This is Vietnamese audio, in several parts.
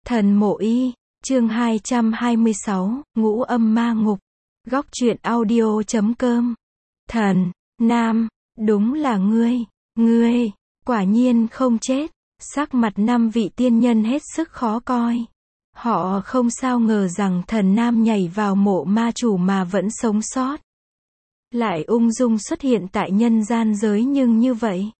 Thần Mộ Y, chương 226, Ngũ Âm Ma Ngục. Góc truyện audio.com. Thần Nam, đúng là ngươi, quả nhiên không chết. Sắc mặt 5 vị tiên nhân hết sức khó coi. Họ không sao ngờ rằng thần Nam nhảy vào mộ ma chủ mà vẫn sống sót. Lại ung dung xuất hiện tại nhân gian giới nhưng như vậy.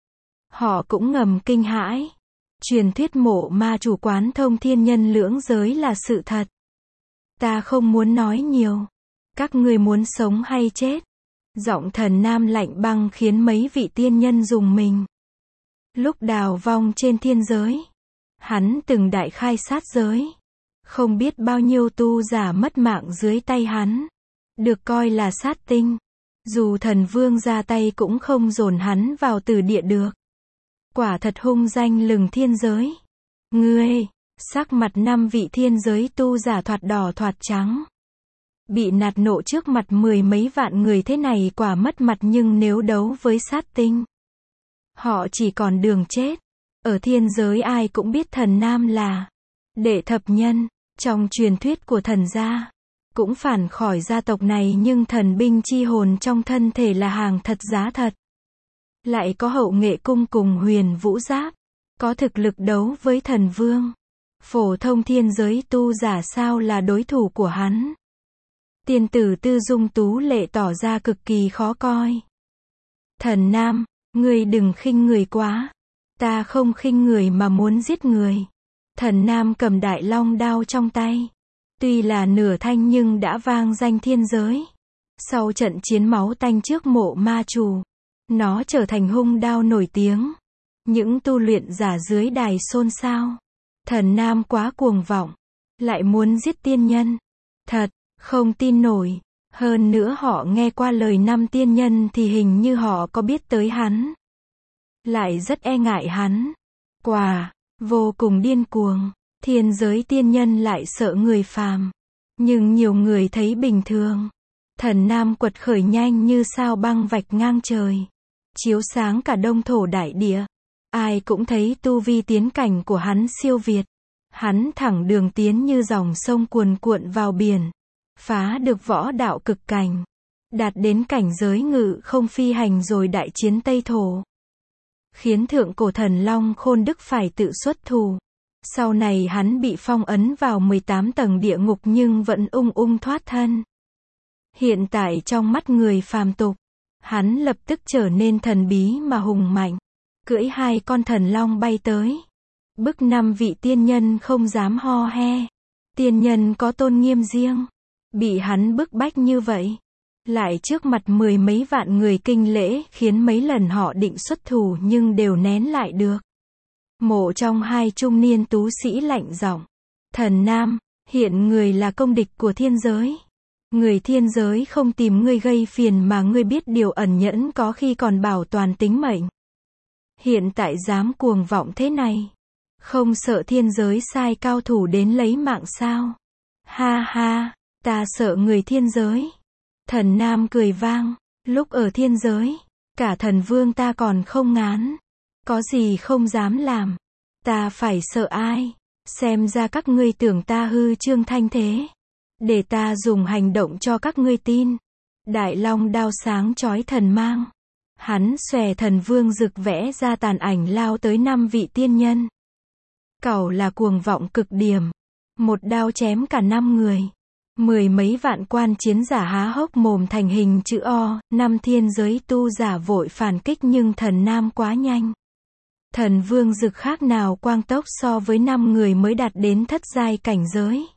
Họ cũng ngầm kinh hãi. Truyền thuyết mộ ma chủ quán thông thiên nhân lưỡng giới là sự thật. Ta không muốn nói nhiều. Các ngươi muốn sống hay chết? Giọng thần Nam lạnh băng khiến mấy vị tiên nhân rùng mình. Lúc đào vong trên thiên giới, hắn từng đại khai sát giới. Không biết bao nhiêu tu giả mất mạng dưới tay hắn. Được coi là sát tinh. Dù thần vương ra tay cũng không dồn hắn vào tử địa được. Quả thật hung danh lừng thiên giới. Ngươi, sắc mặt 5 vị thiên giới tu giả thoạt đỏ thoạt trắng. Bị nạt nộ trước mặt 10 mấy vạn người thế này quả mất mặt, nhưng nếu đấu với sát tinh, họ chỉ còn đường chết. Ở thiên giới ai cũng biết thần Nam là đệ thập nhân, trong truyền thuyết của thần gia. Cũng phản khỏi gia tộc này nhưng thần binh chi hồn trong thân thể là hàng thật giá thật. Lại có hậu nghệ cung cùng huyền vũ giáp. Có thực lực đấu với thần vương. Phổ thông thiên giới tu giả sao là đối thủ của hắn. Tiên tử Tư Dung tú lệ tỏ ra cực kỳ khó coi. Thần Nam, ngươi đừng khinh người quá. Ta không khinh người mà muốn giết người. Thần Nam cầm đại long đao trong tay. Tuy là nửa thanh nhưng đã vang danh thiên giới. Sau trận chiến máu tanh trước mộ ma chủ, nó trở thành hung đao nổi tiếng. Những tu luyện giả dưới đài xôn xao. Thần Nam quá cuồng vọng. Lại muốn giết tiên nhân. Thật, không tin nổi. Hơn nữa họ nghe qua lời 5 tiên nhân thì hình như họ có biết tới hắn. Lại rất e ngại hắn. Quả, vô cùng điên cuồng. Thiên giới tiên nhân lại sợ người phàm. Nhưng nhiều người thấy bình thường. Thần Nam quật khởi nhanh như sao băng vạch ngang trời. Chiếu sáng cả đông thổ đại địa. Ai cũng thấy tu vi tiến cảnh của hắn siêu việt. Hắn thẳng đường tiến như dòng sông cuồn cuộn vào biển. Phá được võ đạo cực cảnh. Đạt đến cảnh giới ngự không phi hành rồi đại chiến Tây Thổ. Khiến thượng cổ thần Long Khôn Đức phải tự xuất thủ. Sau này hắn bị phong ấn vào 18 tầng địa ngục nhưng vẫn ung thoát thân. Hiện tại trong mắt người phàm tục, hắn lập tức trở nên thần bí mà hùng mạnh. Cưỡi 2 con thần long bay tới. Bức 5 vị tiên nhân không dám ho he. Tiên nhân có tôn nghiêm riêng. Bị hắn bức bách như vậy. Lại trước mặt 10 mấy vạn người kinh lễ khiến mấy lần họ định xuất thủ nhưng đều nén lại được. Mộ trong 2 trung niên tú sĩ lạnh giọng. Thần Nam, hiện người là công địch của thiên giới. Người thiên giới không tìm ngươi gây phiền mà ngươi biết điều ẩn nhẫn có khi còn bảo toàn tính mệnh. Hiện tại dám cuồng vọng thế này. Không sợ thiên giới sai cao thủ đến lấy mạng sao? Ha ha, ta sợ người thiên giới. Thần Nam cười vang. Lúc ở thiên giới, cả thần vương ta còn không ngán. Có gì không dám làm. Ta phải sợ ai? Xem ra các ngươi tưởng ta hư trương thanh thế. Để ta dùng hành động cho các ngươi tin. Đại long đao sáng chói thần mang. Hắn xòe thần vương rực vẽ ra tàn ảnh lao tới 5 vị tiên nhân. Cẩu là cuồng vọng cực điểm. Một đao chém cả 5 người. 10 mấy vạn quan chiến giả há hốc mồm thành hình chữ O. 5 thiên giới tu giả vội phản kích nhưng thần Nam quá nhanh. Thần vương rực khác nào quang tốc so với 5 người mới đạt đến thất giai cảnh giới.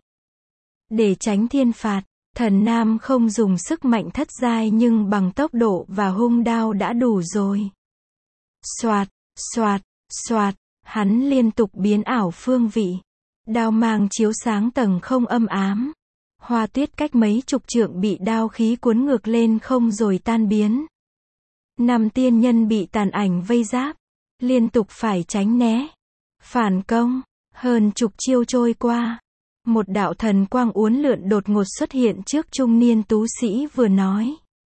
Để tránh thiên phạt, thần Nam không dùng sức mạnh thất giai nhưng bằng tốc độ và hung đao đã đủ rồi. Xoạt, xoạt, xoạt, hắn liên tục biến ảo phương vị. Đao mang chiếu sáng tầng không âm ám. Hoa tuyết cách mấy chục trượng bị đao khí cuốn ngược lên không rồi tan biến. 5 tiên nhân bị tàn ảnh vây giáp. Liên tục phải tránh né. Phản công. Hơn chục chiêu trôi qua. Một đạo thần quang uốn lượn đột ngột xuất hiện trước trung niên tú sĩ vừa nói.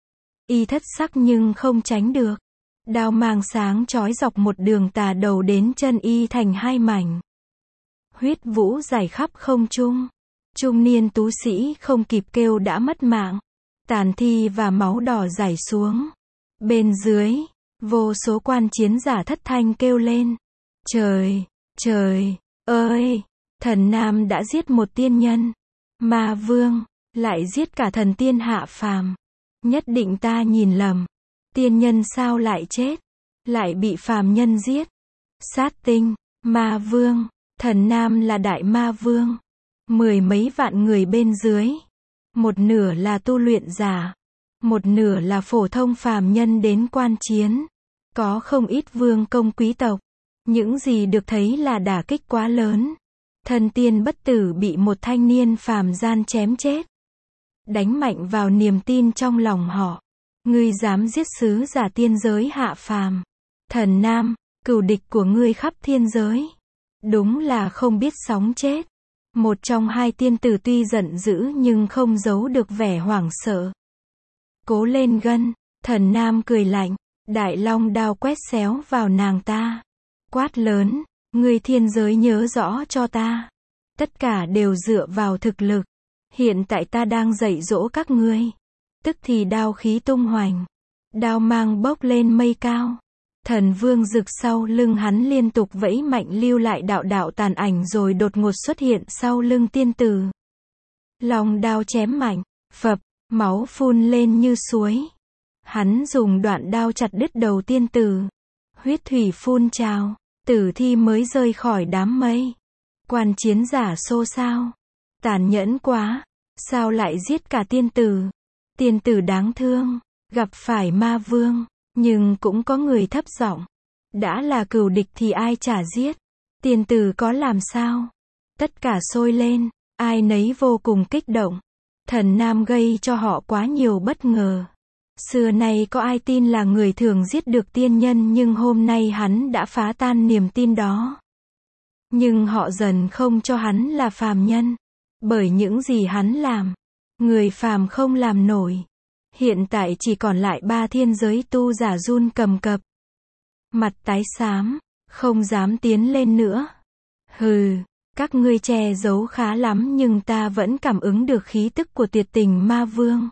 Y thất sắc nhưng không tránh được. Đao mang sáng chói dọc một đường tà đầu đến chân y thành 2 mảnh. Huyết vũ rải khắp không trung. Trung niên tú sĩ không kịp kêu đã mất mạng. Tàn thi và máu đỏ rải xuống. Bên dưới, vô số quan chiến giả thất thanh kêu lên. Trời, trời ơi, thần Nam đã giết một tiên nhân. Ma vương, lại giết cả thần tiên hạ phàm. Nhất định ta nhìn lầm. Tiên nhân sao lại chết? Lại bị phàm nhân giết. Sát tinh, ma vương, thần Nam là đại ma vương. 10 mấy vạn người bên dưới. Một nửa là tu luyện giả. Một nửa là phổ thông phàm nhân đến quan chiến. Có không ít vương công quý tộc. Những gì được thấy là đả kích quá lớn. Thần tiên bất tử bị một thanh niên phàm gian chém chết. Đánh mạnh vào niềm tin trong lòng họ. Ngươi dám giết sứ giả tiên giới hạ phàm. Thần Nam, cừu địch của ngươi khắp thiên giới. Đúng là không biết sống chết. Một trong hai tiên tử tuy giận dữ nhưng không giấu được vẻ hoảng sợ. Cố lên gân, thần Nam cười lạnh, đại long đao quét xéo vào nàng ta. Quát lớn, ngươi thiên giới nhớ rõ cho ta. Tất cả đều dựa vào thực lực. Hiện tại ta đang dạy dỗ các ngươi. Tức thì đao khí tung hoành. Đao mang bốc lên mây cao. Thần vương rực sau lưng hắn liên tục vẫy mạnh lưu lại đạo đạo tàn ảnh rồi đột ngột xuất hiện sau lưng tiên tử. Long đao chém mạnh, phập, máu phun lên như suối. Hắn dùng đoạn đao chặt đứt đầu tiên tử. Huyết thủy phun trào, tử thi mới rơi khỏi đám mây. Quan chiến giả xô xao. Tàn nhẫn quá, sao lại giết cả tiên tử? Tiên tử đáng thương, gặp phải ma vương. Nhưng cũng có người thấp giọng. Đã là cừu địch thì ai chả giết. Tiên tử có làm sao? Tất cả sôi lên, ai nấy vô cùng kích động. Thần Nam gây cho họ quá nhiều bất ngờ. Xưa nay có ai tin là người thường giết được tiên nhân, nhưng hôm nay hắn đã phá tan niềm tin đó. Nhưng họ dần không cho hắn là phàm nhân. Bởi những gì hắn làm, người phàm không làm nổi. Hiện tại chỉ còn lại 3 thiên giới tu giả run cầm cập. Mặt tái xám, không dám tiến lên nữa. Hừ, các ngươi che giấu khá lắm nhưng ta vẫn cảm ứng được khí tức của tuyệt tình ma vương.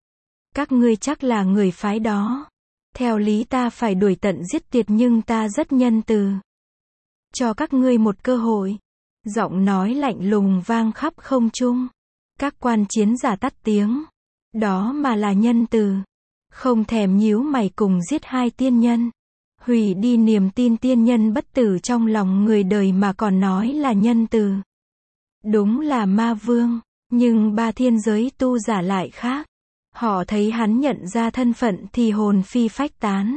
Các ngươi chắc là người phái đó. Theo lý ta phải đuổi tận giết tuyệt nhưng ta rất nhân từ. Cho các ngươi một cơ hội. Giọng nói lạnh lùng vang khắp không trung. Các quan chiến giả tắt tiếng. Đó mà là nhân từ. Không thèm nhíu mày cùng giết 2 tiên nhân. Hủy đi niềm tin tiên nhân bất tử trong lòng người đời mà còn nói là nhân từ. Đúng là ma vương. Nhưng 3 thiên giới tu giả lại khác. Họ thấy hắn nhận ra thân phận thì hồn phi phách tán.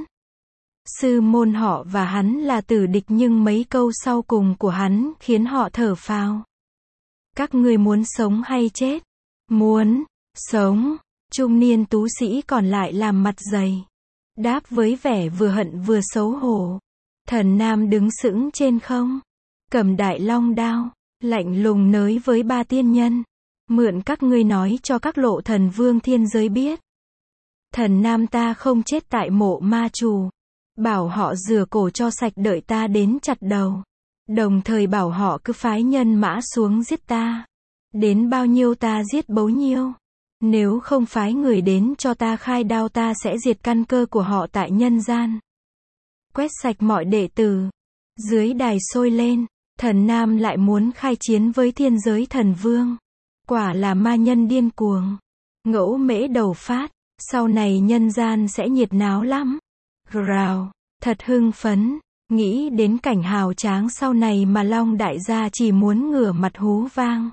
Sư môn họ và hắn là tử địch nhưng mấy câu sau cùng của hắn khiến họ thở phào. Các ngươi muốn sống hay chết? Muốn sống. Trung niên tú sĩ còn lại làm mặt dày. Đáp với vẻ vừa hận vừa xấu hổ. Thần Nam đứng sững trên không. Cầm đại long đao. Lạnh lùng nới với 3 tiên nhân. Mượn các ngươi nói cho các lộ thần vương thiên giới biết. Thần Nam ta không chết tại mộ ma trù. Bảo họ rửa cổ cho sạch đợi ta đến chặt đầu. Đồng thời bảo họ cứ phái nhân mã xuống giết ta. Đến bao nhiêu ta giết bấy nhiêu. Nếu không phái người đến cho ta khai đao ta sẽ diệt căn cơ của họ tại nhân gian. Quét sạch mọi đệ tử. Dưới đài sôi lên. Thần Nam lại muốn khai chiến với thiên giới thần vương. Quả là ma nhân điên cuồng. Ngẫu mễ đầu phát. Sau này nhân gian sẽ nhiệt náo lắm. Rào. Thật hưng phấn. Nghĩ đến cảnh hào tráng sau này mà Long đại gia chỉ muốn ngửa mặt hú vang.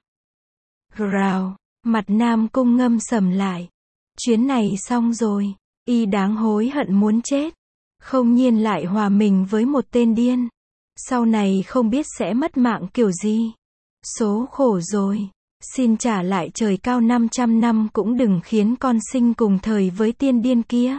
Rào. Mặt Nam Cung ngâm sầm lại. Chuyến này xong rồi. Y đáng hối hận muốn chết. Không nhiên lại hòa mình với một tên điên. Sau này không biết sẽ mất mạng kiểu gì. Số khổ rồi. Xin trả lại trời cao 500 năm cũng đừng khiến con sinh cùng thời với tiên điên kia.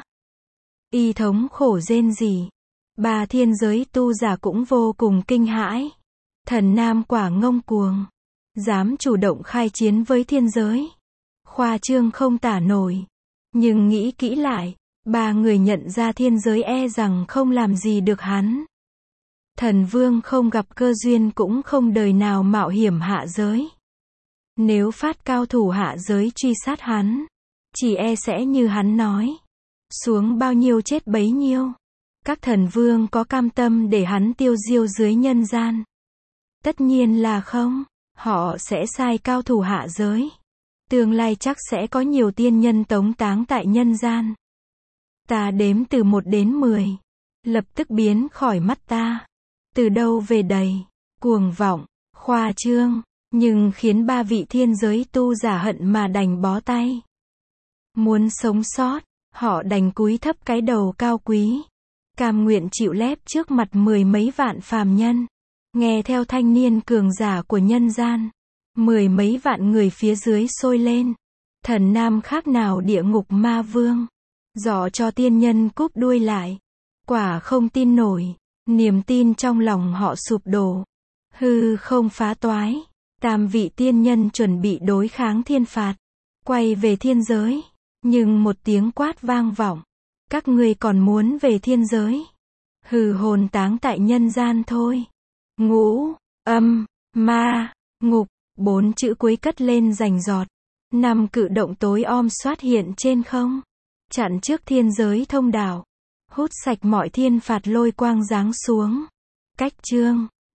Y thống khổ rên rỉ. 3 thiên giới tu giả cũng vô cùng kinh hãi. Thần Nam quả ngông cuồng. Dám chủ động khai chiến với thiên giới. Khoa trương không tả nổi. Nhưng nghĩ kỹ lại, 3 người nhận ra thiên giới e rằng không làm gì được hắn. Thần vương không gặp cơ duyên cũng không đời nào mạo hiểm hạ giới. Nếu phát cao thủ hạ giới truy sát hắn, chỉ e sẽ như hắn nói. Xuống bao nhiêu chết bấy nhiêu. Các thần vương có cam tâm để hắn tiêu diêu dưới nhân gian? Tất nhiên là không. Họ sẽ sai cao thủ hạ giới. Tương lai chắc sẽ có nhiều tiên nhân tống táng tại nhân gian. Ta đếm từ 1 đến 10. Lập tức biến khỏi mắt ta. Từ đâu về đầy, cuồng vọng, khoa trương, nhưng khiến 3 vị thiên giới tu giả hận mà đành bó tay. Muốn sống sót, họ đành cúi thấp cái đầu cao quý, cam nguyện chịu lép trước mặt 10 mấy vạn phàm nhân, nghe theo thanh niên cường giả của nhân gian. 10 mấy vạn người phía dưới sôi lên, thần nam khác nào địa ngục ma vương, dọ cho tiên nhân cúp đuôi lại. Quả không tin nổi, niềm tin trong lòng họ sụp đổ, hư không phá toái. 8 vị tiên nhân chuẩn bị đối kháng thiên phạt, quay về thiên giới, nhưng một tiếng quát vang vọng. Các ngươi còn muốn về thiên giới? Hừ, hồn táng tại nhân gian thôi. Ngũ, âm, ma, ngục, 4 chữ cuối cất lên rành rọt. 5 cự động tối om xuất hiện trên không, chặn trước thiên giới thông đạo, hút sạch mọi thiên phạt, lôi quang giáng xuống. Cách chương